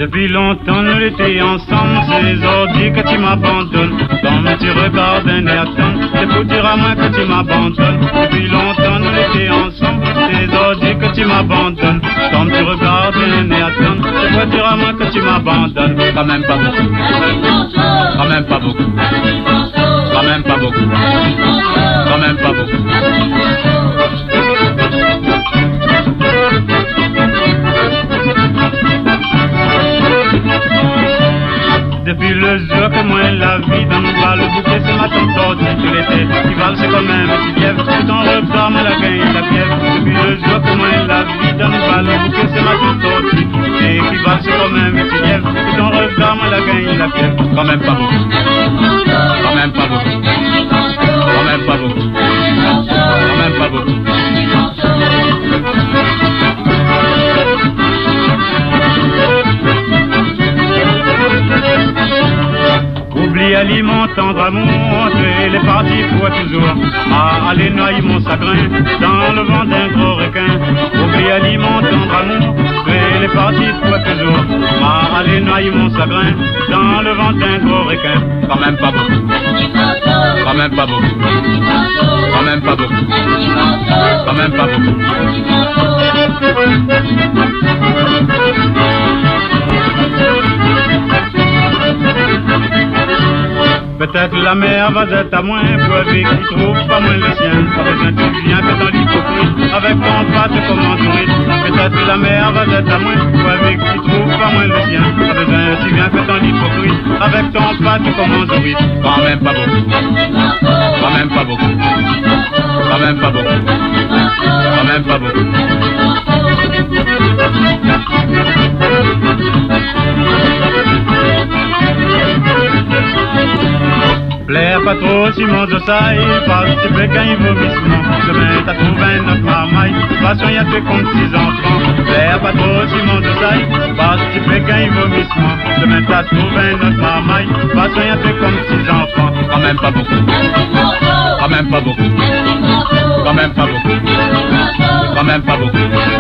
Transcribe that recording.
Depuis longtemps nous étions ensemble, c'est aujourd'hui que tu m'abandonnes. Comme tu regardes un air tendre, c'est pour dire à moi que tu m'abandonnes. Depuis longtemps nous étions ensemble, c'est aujourd'hui que tu m'abandonnes. Comme tu regardes un air tendre, c'est pour dire à moi que tu m'abandonnes. Quand même pas beaucoup, quand même pas beaucoup, quand même pas beaucoup, quand même pas beaucoup. Depuis le jour que moi la vie dans nous va le bouquet, c'est ma tante sortie tout l'été. Qui valse comme un petit lièvre, tout en regard moi la gagne la fièvre. Depuis le jour que moi la vie dans nous va le bouquet, c'est ma tante sortie. Et qui valse comme un petit lièvre, tout en regard moi la gagne la fièvre. Quand même pas beaucoup, quand même pas beaucoup, quand même pas beaucoup, quand même pas beaucoup. Oublie aliment tendre amour, tu es parti pour toujours. Ah, aller noyer mon chagrin dans le vent d'un gros requin. Oublie aliment tendre amour, tu es parti pour toujours. Ah, aller noyer mon chagrin dans le vent d'un gros requin. Quand même pas beaucoup, quand même pas beaucoup, quand même pas beaucoup, quand même pas beaucoup. Peut-être la mer va être à moins pour avec qui trouve pas moins le sien. Pas besoin tu viens que dans l'hypocrite, avec ton pâte comme en touriste. Peut-être la mer va être à moins pour avec qui trouve pas moins le sien. Pas besoin tu viens que dans l'hypocrite, avec ton pâte comme en touriste. Quand même pas beaucoup, quand même pas beaucoup, quand même pas beaucoup, quand même pas beaucoup. Plaire pas trop Simon Josiah, parce que tu fais qu'un vomissement. Demain t'as trouvé un autre marmaille, façon y'a fait comme 6 enfants. Plaire pas trop Simon Josiah, parce que tu fais qu'un vomissement. Demain t'as trouvé un autre marmaille, façon y'a fait comme 6 enfants. Quand même pas beaucoup, quand même pas beaucoup, quand même pas beaucoup, quand même pas beaucoup.